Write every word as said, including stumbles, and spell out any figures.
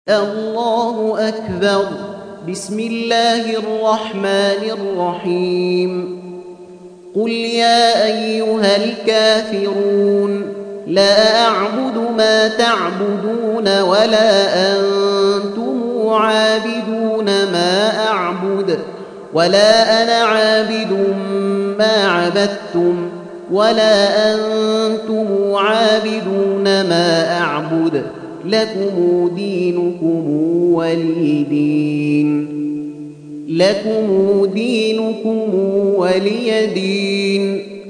الله أكبر. بسم الله الرحمن الرحيم. قل يا أيها الكافرون لا أعبد ما تعبدون ولا أنتم عابدون ما أعبد ولا أنا عابد ما عبدتم ولا أنتم عابدون ما أعبد لكم دينكم ولي دين لكم دينكم ولي دين.